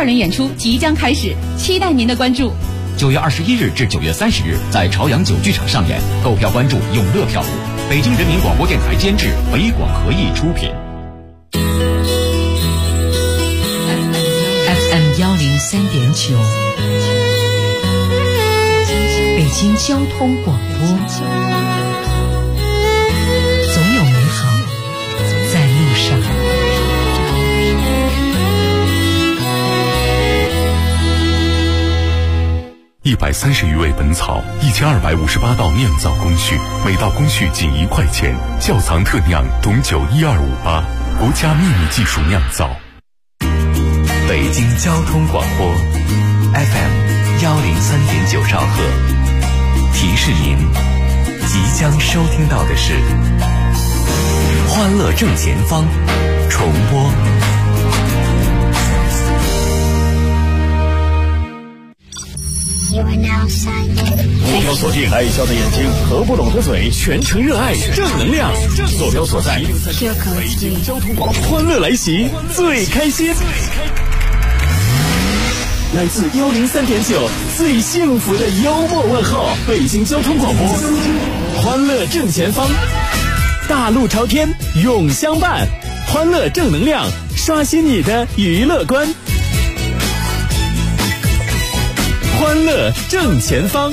2人演出即将开始，期待您的关注。 9月21日至9月30日，在朝阳9剧场上演，购票关注永乐票务。北京人民广播电台监制，北广合艺出品。 FM 103.9，北京交通广播。总有美好在路上。 130余味本草，1258道酿造工序，每道工序仅1块钱。窖藏特酿董酒12588，国家秘密技术酿造。 北京交通广播 FM 103.9兆赫，提示您即将收听到的是欢乐正前方重播。 坐标锁定爱笑的眼睛，合不拢的嘴，全程热爱正能量。坐标所在北京交通广播，欢乐来袭，最开心。来自103.9最幸福的幽默问候，北京交通广播，欢乐正前方，大路朝天永相伴，欢乐正能量，刷新你的娱乐观。欢乐正前方，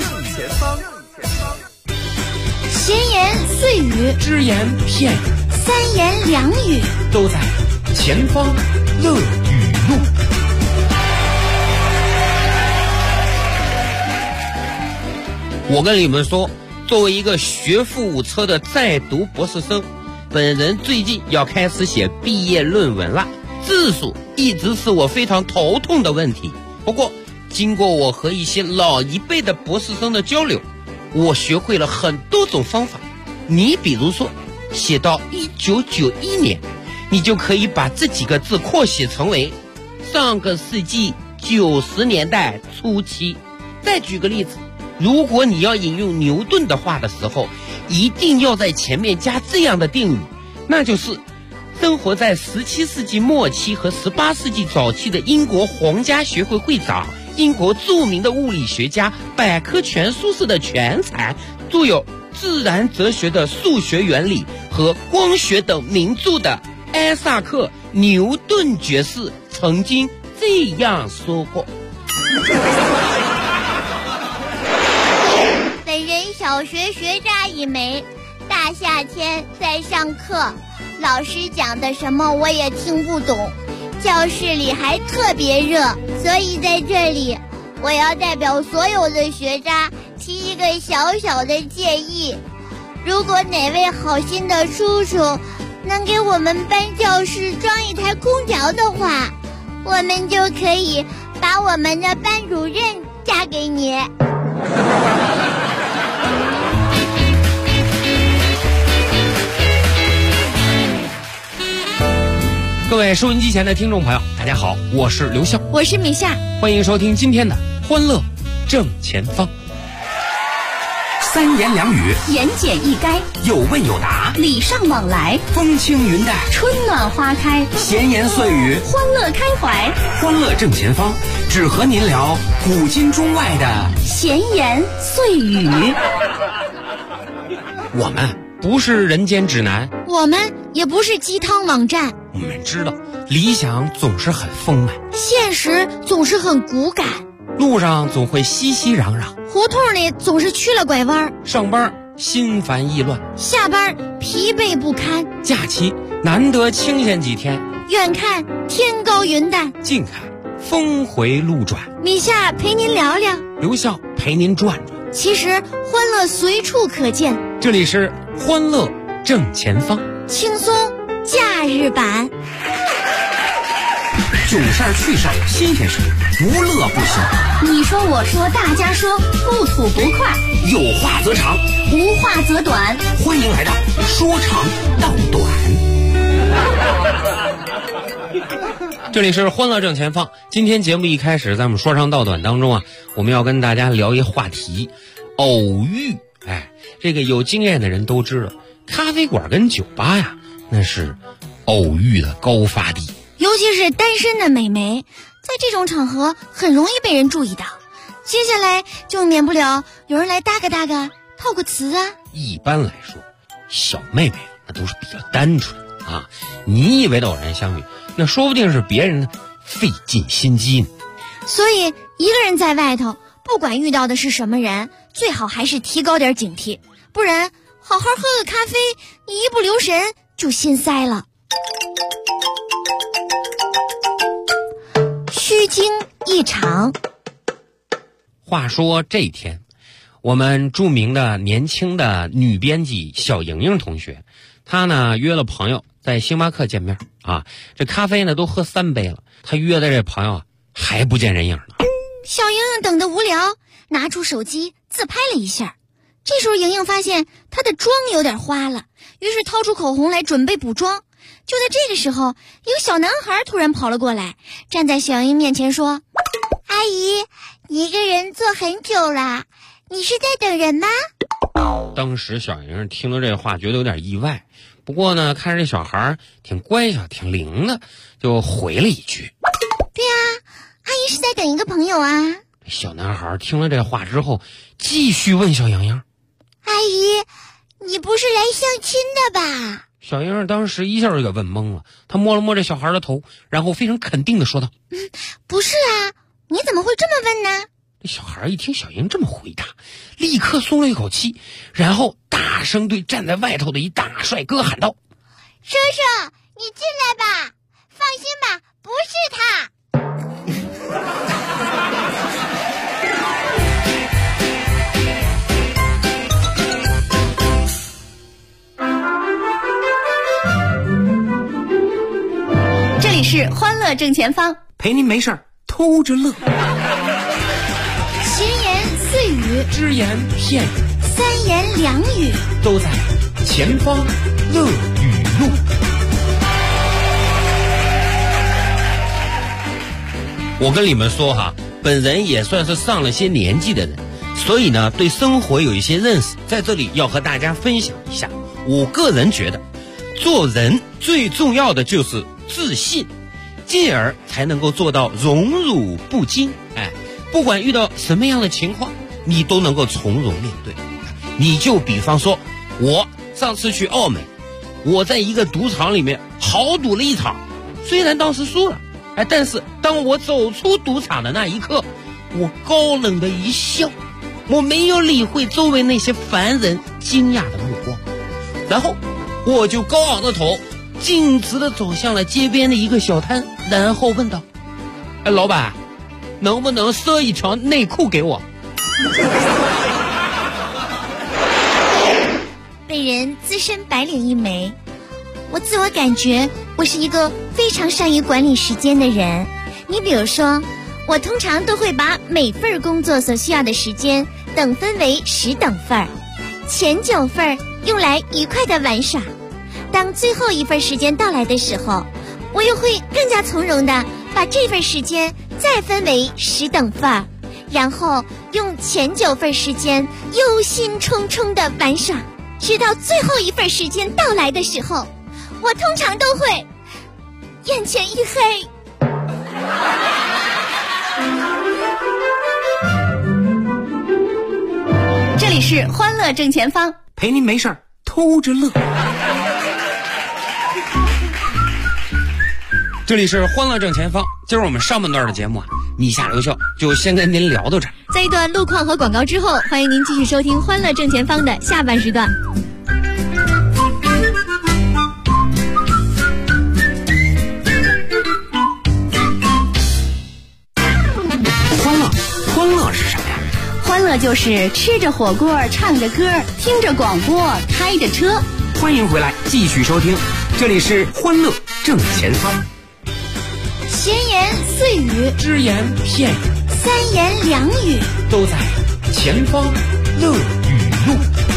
闲言碎语， 只言片语， 三言两语， 都在前方乐语录。我跟你们说，作为一个学富五车的在读博士生，本人最近要开始写毕业论文了，字数一直是我非常头痛的问题。不过经过我和一些老一辈的博士生的交流，我学会了很多种方法。你比如说，写到1991年，你就可以把这几个字扩写成为上个世纪90年代初期。再举个例子，如果你要引用牛顿的话的时候，一定要在前面加这样的定语，那就是生活在17世纪末期和18世纪早期的英国皇家学会会长，英国著名的物理学家，百科全书式的全才，著有自然哲学的数学原理和光学等名著的艾萨克·牛顿爵士曾经这样说过。 本人小学学渣一枚，大夏天在上课，老师讲的什么我也听不懂，教室里还特别热，所以在这里我要代表所有的学渣提一个小小的建议，如果哪位好心的叔叔能给我们班教室装一台空调的话，我们就可以把我们的班主任嫁给你。 各位收音机前的听众朋友，大家好，我是刘笑， 我是米夏， 欢迎收听今天的欢乐正前方。 三言两语， 言简意赅， 有问有答， 礼尚往来， 风轻云淡， 春暖花开， 闲言碎语， 欢乐开怀。 欢乐正前方，只和您聊古今中外的闲言碎语。 我们不是人间指南， 我们也不是鸡汤网站， 我们知道理想总是很丰满， 现实总是很骨感， 路上总会熙熙攘攘， 胡同里总是曲了拐弯， 上班心烦意乱， 下班疲惫不堪， 假期难得清闲几天， 远看天高云淡， 近看峰回路转。 米夏陪您聊聊， 刘笑陪您转转。 其实欢乐随处可见， 这里是欢乐正前方， 轻松假日版。 囧事儿趣事儿新鲜事儿，无乐不行。 你说我说大家说，不吐不快， 有话则长， 无话则短。 欢迎来到说长道短。 这里是欢乐正前方。今天节目一开始，咱们说长道短当中啊，我们要跟大家聊一话题，偶遇。这个有经验的人都知道，咖啡馆跟酒吧呀，那是偶遇的高发地。 尤其是单身的美眉，在在这种场合很容易被人注意到，接下来就免不了有人来搭个套个词啊。 一般来说，小妹妹那都是比较单纯啊，你以为的偶然相遇，那说不定是别人费尽心机呢。 所以一个人在外头，不管遇到的是什么人，最好还是提高点警惕，不然好好喝个咖啡，你一不留神就心塞了。虚惊一场。 话说这天，我们著名的年轻的女编辑小莹莹同学，她呢约了朋友在星巴克见面啊。这咖啡呢都喝3杯了，她约的这朋友啊还不见人影呢。 小莹莹等得无聊，拿出手机自拍了一下。这时候莹莹发现她的妆有点花了，于是掏出口红来准备补妆。就在这个时候，一个小男孩突然跑了过来，站在小莹莹面前说：阿姨，你一个人坐很久了，你是在等人吗？ 当时小莹莹听了这话觉得有点意外，不过呢看着这小孩挺乖巧挺灵的，就回了一句： 对啊，阿姨是在等一个朋友啊。 小男孩听了这话之后，继续问小莹莹： 阿姨，你不是来相亲的吧？ 小莹莹当时一下就给问懵了，她摸了摸这小孩的头，然后非常肯定地说道： 不是啊，你怎么会这么问呢？ 这小孩一听小莹这么回答，立刻松了一口气，然后大声对站在外头的一大帅哥喊道： 叔叔，你进来吧，放心吧，不是他。 这里是欢乐正前方， 陪您没事偷着乐。 闲言碎语， 只言片语， 三言两语， 都在前方乐语录。我跟你们说哈，本人也算是上了些年纪的人，所以呢对生活有一些认识，在这里要和大家分享一下。我个人觉得，做人最重要的就是自信，进而才能够做到荣辱不惊。不管遇到什么样的情况，你都能够从容面对。你就比方说，我上次去澳门，我在一个赌场里面豪赌了一场，虽然当时输了，但是当我走出赌场的那一刻，我高冷的一笑，我没有理会周围那些凡人惊讶的目光，然后我就高昂着头，径直地走向了街边的一个小摊，然后问道：老板，能不能赊一条内裤给我？ 被人资深白领一枚，我自我感觉我是一个非常善于管理时间的人。你比如说，我通常都会把每份工作所需要的时间等分为10等份，前9份用来愉快的玩耍。当最后一份时间到来的时候，我又会更加从容的把这份时间再分为10等份，然后用前9份时间忧心忡忡的玩耍，直到最后一份时间到来的时候，我通常都会眼前一黑。 这里是欢乐正前方， 陪您没事偷着乐。 这里是欢乐正前方，今儿我们上半段的节目啊，你下留校就先跟您聊到这儿。 在一段路况和广告之后，欢迎您继续收听欢乐正前方的下半时段。 欢乐是什么呀？ 欢乐就是吃着火锅，唱着歌，听着广播，开着车。 欢迎回来，继续收听，这里是欢乐正前方。 闲言碎语， 只言片语， 三言两语， 都在前方乐语录。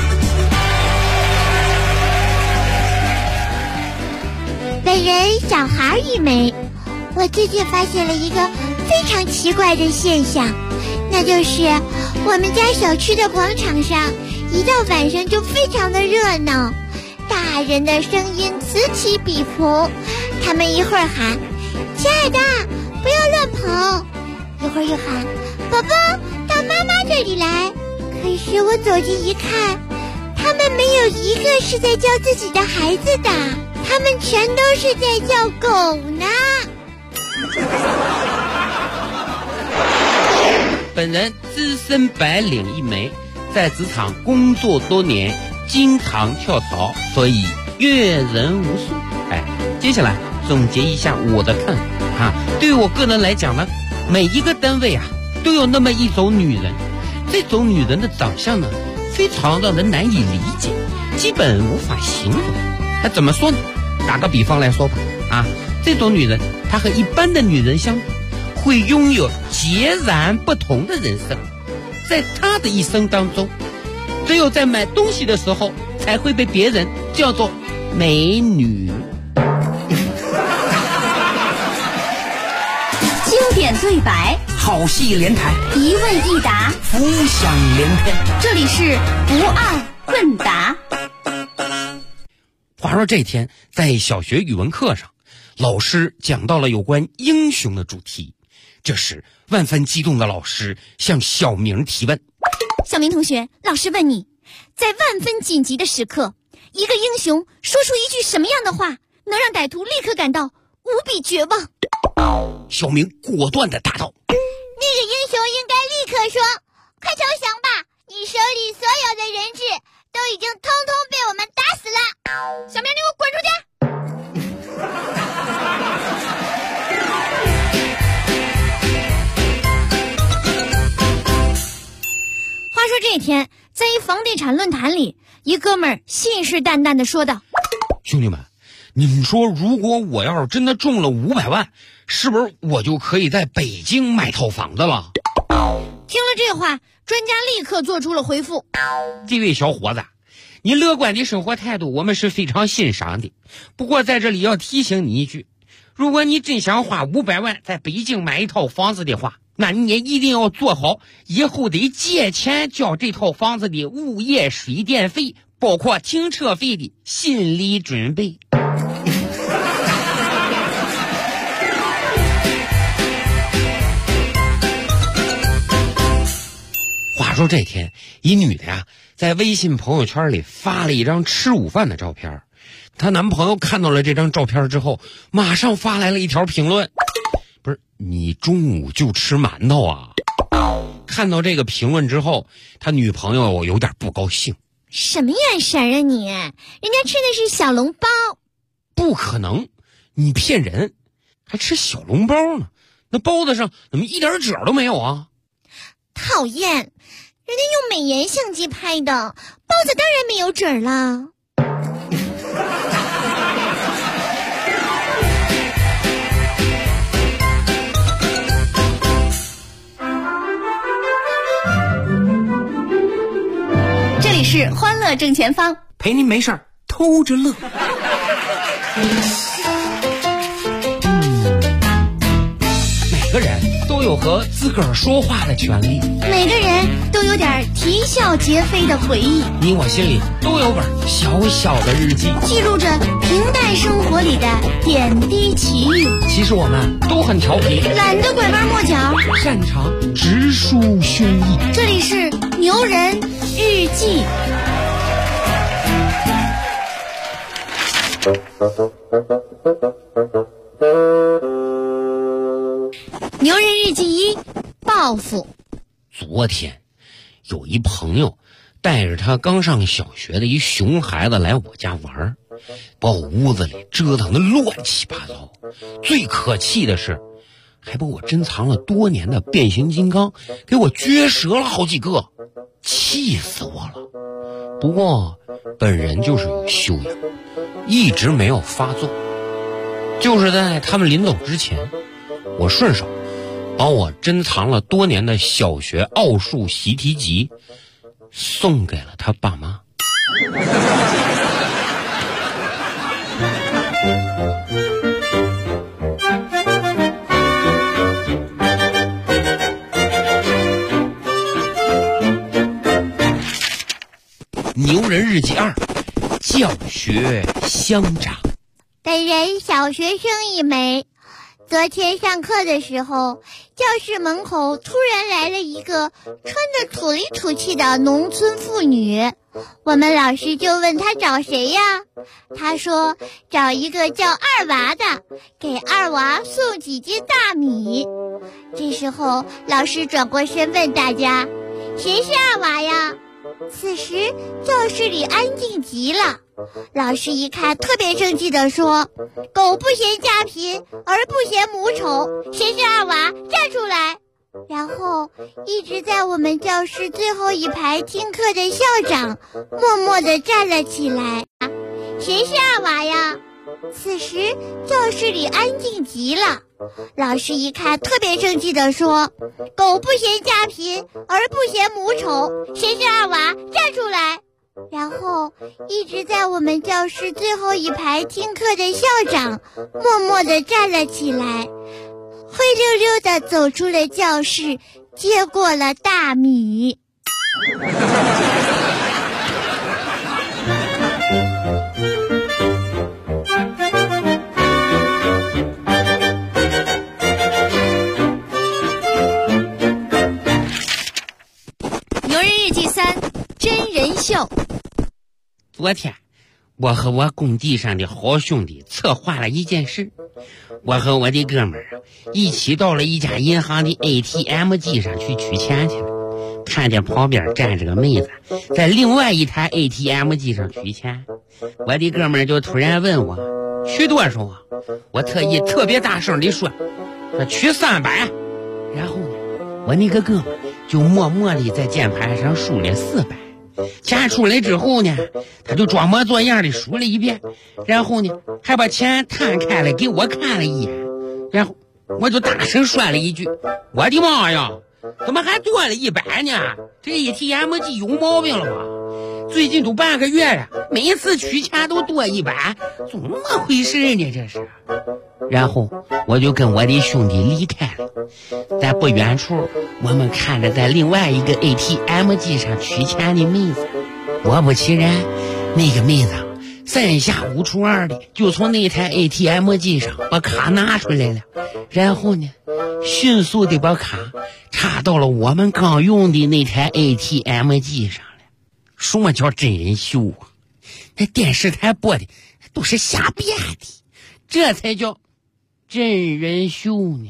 本人小孩一枚。我最近发现了一个非常奇怪的现象，那就是我们家小区的广场上，一到晚上就非常的热闹，大人的声音此起彼伏，他们一会儿喊：亲爱的， 不要乱跑。一会儿又喊宝宝到妈妈这里来。可是我走近一看，他们没有一个是在叫自己的孩子的，他们全都是在叫狗呢。 本人资深白领一枚，在职场工作多年，经常跳槽，所以阅人无数。接下来总结一下我的看法对于我个人来讲呢，每一个单位都有那么一种女人，这种女人的长相呢，非常让人难以理解，基本无法形容。怎么说呢？打个比方来说吧，这种女人她和一般的女人相比，会拥有截然不同的人生。在她的一生当中，只有在买东西的时候才会被别人叫做美女。 经典对白， 好戏连台， 一问一答， 浮想联翩。 这里是不二问答。 话说这天在小学语文课上，老师讲到了有关英雄的主题。这时万分激动的老师向小明提问： 小明同学，老师问你，在万分紧急的时刻，一个英雄说出一句什么样的话，能让歹徒立刻感到无比绝望？ 小明果断地答道： 那个英雄应该立刻说，快投降吧，你手里所有的人质都已经通通被我们打死了。小明，你给我滚出去！话说这天，在一房地产论坛里，一哥们儿信誓旦旦地说道： 兄弟们，你们说如果我要是真的中了500万，是不是我就可以在北京买套房子了？ 听了这话，专家立刻做出了回复： 这位小伙子，你乐观的生活态度我们是非常欣赏的，不过在这里要提醒你一句，如果你真想花500万在北京买一套房子的话，那你也一定要做好以后得借钱交这套房子的物业水电费，包括停车费的心理准备。话说这天，一女的在微信朋友圈里发了一张吃午饭的照片，她男朋友看到了这张照片之后，马上发来了一条评论：不是你中午就吃馒头啊？看到这个评论之后，他女朋友有点不高兴。 什么眼神啊你？人家吃的是小笼包。 不可能，你骗人，还吃小笼包呢？那包子上怎么一点褶都没有啊？ 讨厌，人家用美颜相机拍的，包子当然没有褶了。 这里是欢乐正前方， 陪您没事儿偷着乐。 每个人都有和自个儿说话的权利， 每个人都有点啼笑皆非的回忆， 你我心里都有本小小的日记， 记录着平淡生活里的点滴奇遇。 其实我们都很调皮， 懒得拐弯抹角， 擅长直抒胸臆。 这里是牛人日记。牛人日记1：报复。 昨天有一朋友带着他刚上小学的一熊孩子来我家玩，把我屋子里折腾得乱七八糟。最可气的是，还把我珍藏了多年的变形金刚给我撅折了好几个，气死我了。不过本人就是有修养，一直没有发作。就是在他们临走之前，我顺手把我珍藏了多年的小学奥数习题集送给了他爸妈。牛人日记2：教学乡长。 本人小学生一枚， 昨天上课的时候，教室门口突然来了一个穿着土里土气的农村妇女，我们老师就问她找谁呀？她说找一个叫二娃的，给二娃送几斤大米。这时候老师转过身问大家，谁是二娃呀？此时教室里安静极了，老师一看特别生气地说，狗不嫌家贫而不嫌母丑，谁是二娃？站出来！然后一直在我们教室最后一排听课的校长默默地站了起来，谁是二娃呀？此时教室里安静极了，老师一看特别生气地说，狗不嫌家贫而不嫌母丑，谁是二娃？站出来！然后一直在我们教室最后一排听课的校长默默地站了起来，灰溜溜地走出了教室，接过了大米。 牛人日记3真人秀。 昨天我和我工地上的好兄弟策划了一件事，我和我的哥们儿一起到了一家银行的 ATM 机上去取钱去了，看见旁边站着个妹子在另外一台 ATM 机上取钱，我的哥们儿就突然问我取多少啊？我特别大声地说取300。然后呢，我那个哥们儿就默默地在键盘上输了400。钱出来之后呢，他就装模作样的数了一遍，然后呢还把钱摊开了给我看了一眼，然后我就大声说了一句，我的妈呀，怎么还多了100呢？这 ATM 机有毛病了吧？最近都半个月了，每次取钱都多100，怎么回事呢这是？然后我就跟我的兄弟离开了，在不远处我们看着在另外一个 ATM 机上取钱的妹子，果不其然，那个妹子三下五除二的就从那台 ATM 机上把卡拿出来了，然后呢迅速的把卡插到了我们刚用的那台 ATM 机上了。什么叫真人秀啊？那电视台播的都是瞎编的，这才叫真人秀呢。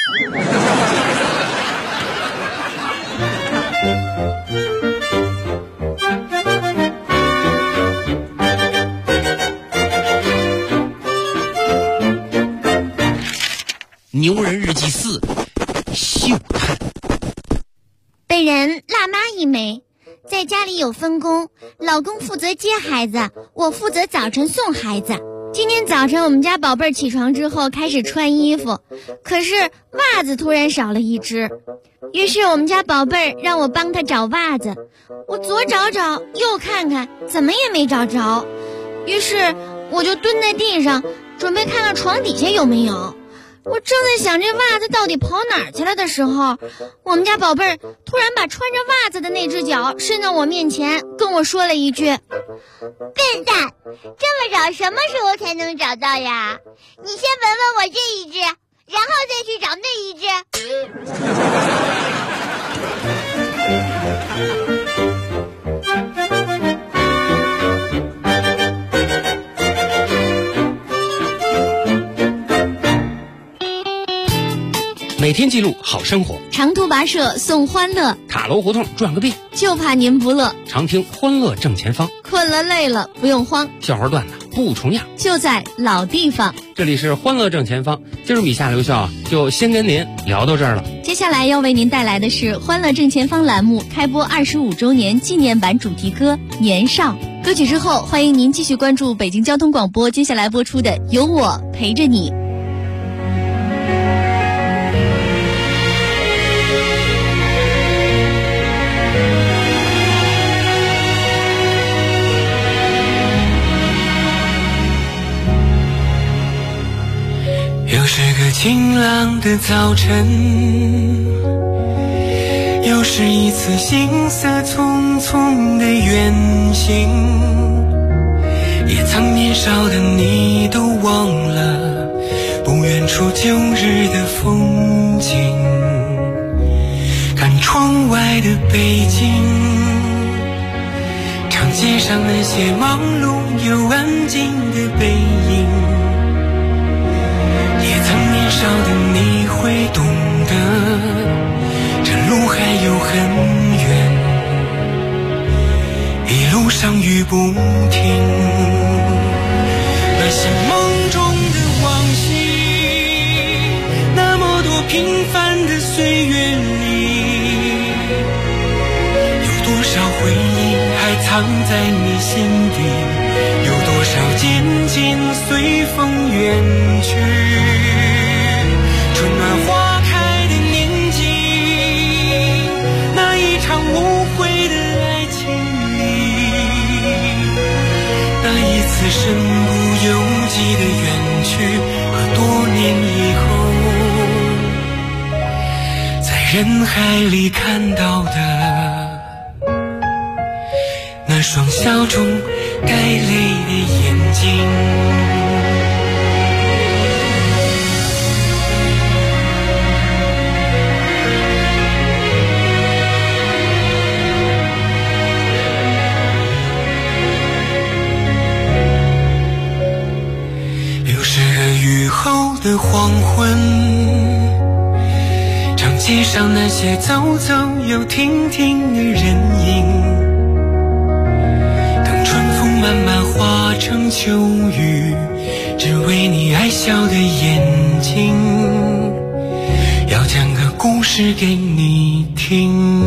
牛人日记4秀探。 本人辣妈一枚，在家里有分工，老公负责接孩子，我负责早晨送孩子。今天早晨我们家宝贝儿起床之后开始穿衣服，可是袜子突然少了一只，于是我们家宝贝儿让我帮他找袜子，我左找找右看看，怎么也没找着，于是我就蹲在地上准备看看床底下有没有。我正在想这袜子到底跑哪儿去了的时候，我们家宝贝儿突然把穿着袜子的那只脚伸到我面前，跟我说了一句，笨蛋，这么找什么时候才能找到呀？你先闻闻我这一只，然后再去找那一只。 每天记录好生活， 长途跋涉送欢乐， 塔楼胡同转个遍， 就怕您不乐。 常听欢乐正前方， 困了累了不用慌， 笑话段子不重样， 就在老地方。 这里是欢乐正前方，今儿米夏留校就先跟您聊到这儿了。 接下来要为您带来的是欢乐正前方栏目开播25周年纪念版主题歌《年少》。歌曲之后，欢迎您继续关注北京交通广播接下来播出的《有我陪着你》。 又是个晴朗的早晨，又是一次行色匆匆的远行，也曾年少的你都忘了， 不远处旧日的风景，看窗外的北京，长街上那些忙碌又安静的背影，也曾年少的你会懂得，这路还有很远，一路上雨不停。那些梦中的往昔，那么多平凡的岁月里，有多少回忆还藏在你心底，有多少渐渐随风远去。春暖花开的年纪，那一场无悔的爱情里，那一次身不由己的远去，和多年以后在人海里看到的那双笑中带泪的眼睛。雨后的黄昏，长街上那些走走又停停的人影，等春风慢慢化成秋雨，只为你爱笑的眼睛，要讲个故事给你听。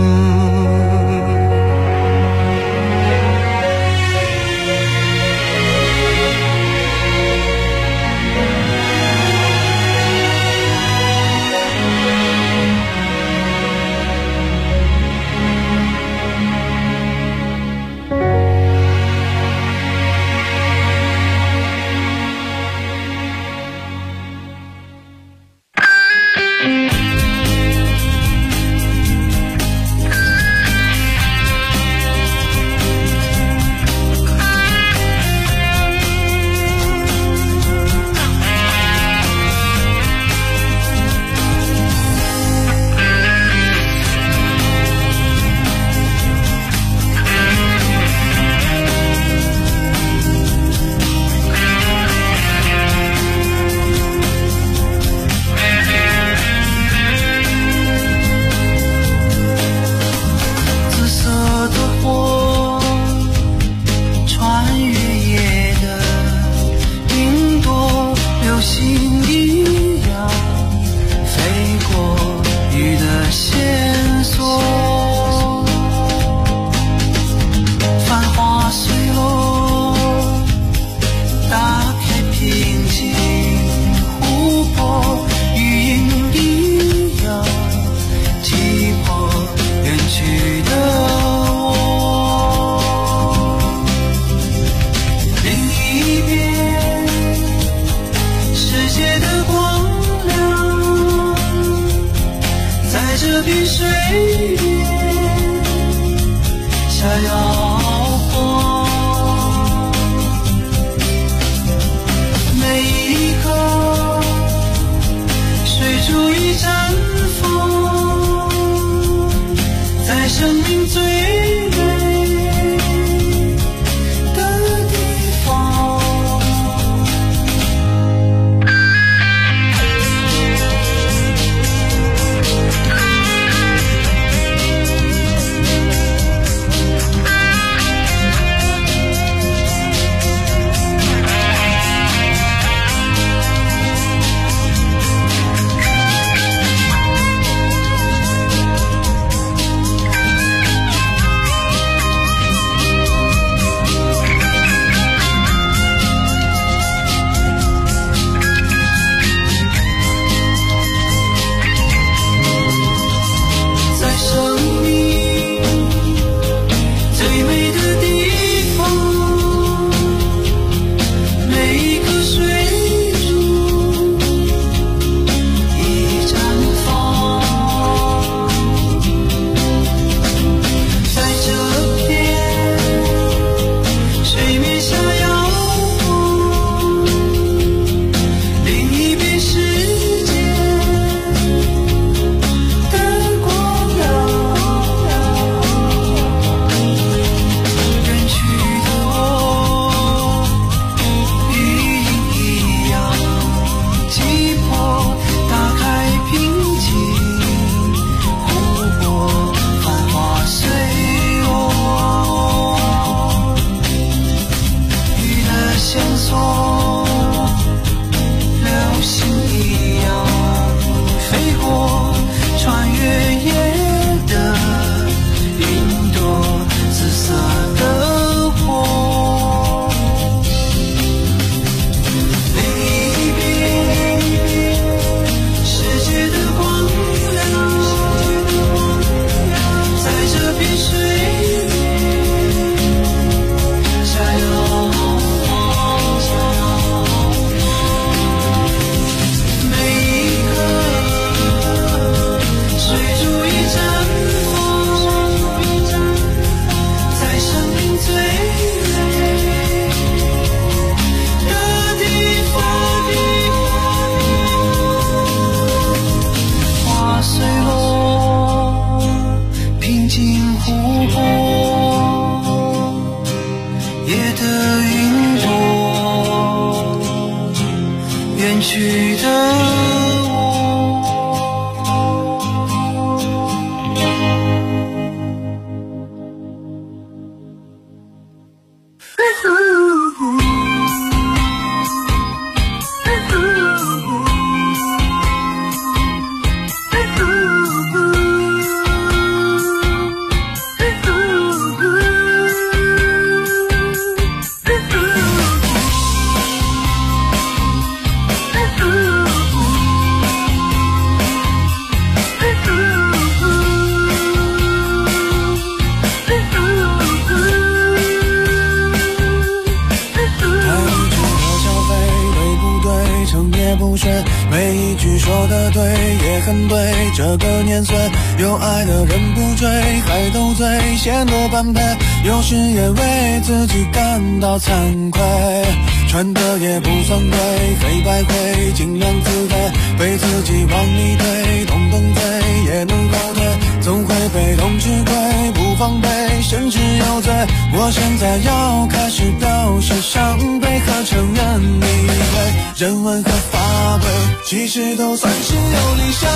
也很对。这个年岁，有爱的人不追，还斗嘴，显得般配。有时也为自己感到惭愧，穿的也不算贵，黑白灰，尽量自卑，被自己往里推，动动嘴也能后退，总会被动吃亏，不防备，甚至有罪。我现在要开始表示伤悲和承认理亏，人文和法规，其实都算是有理想，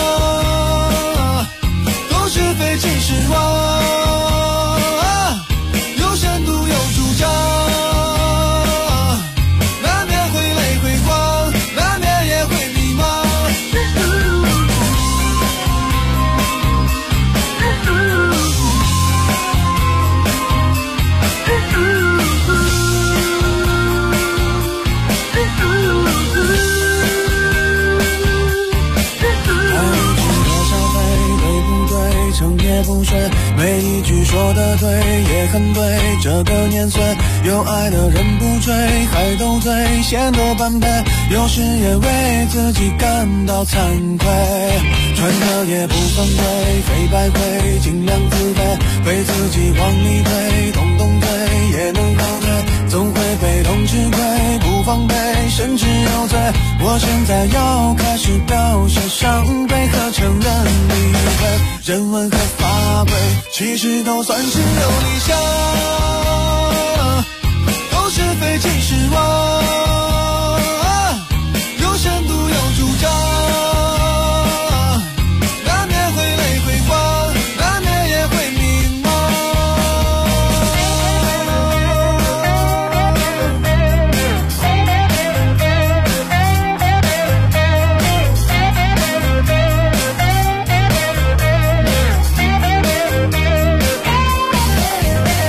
都是非其实妄，有深度有主张，难免会泪会光，难免也会迷茫。也不睡，每一句说的对也很对。这个年岁，有爱的人不追，还斗嘴，显得般配。有时也为自己感到惭愧，穿的也不算贵，黑白灰，尽量自卑，被自己往里推，动动嘴也能后退，总会被动吃亏，不防备，甚至有罪。我现在要开始表示伤悲和承认理亏，人文和法规，其实都算是有理想，都是非其实妄。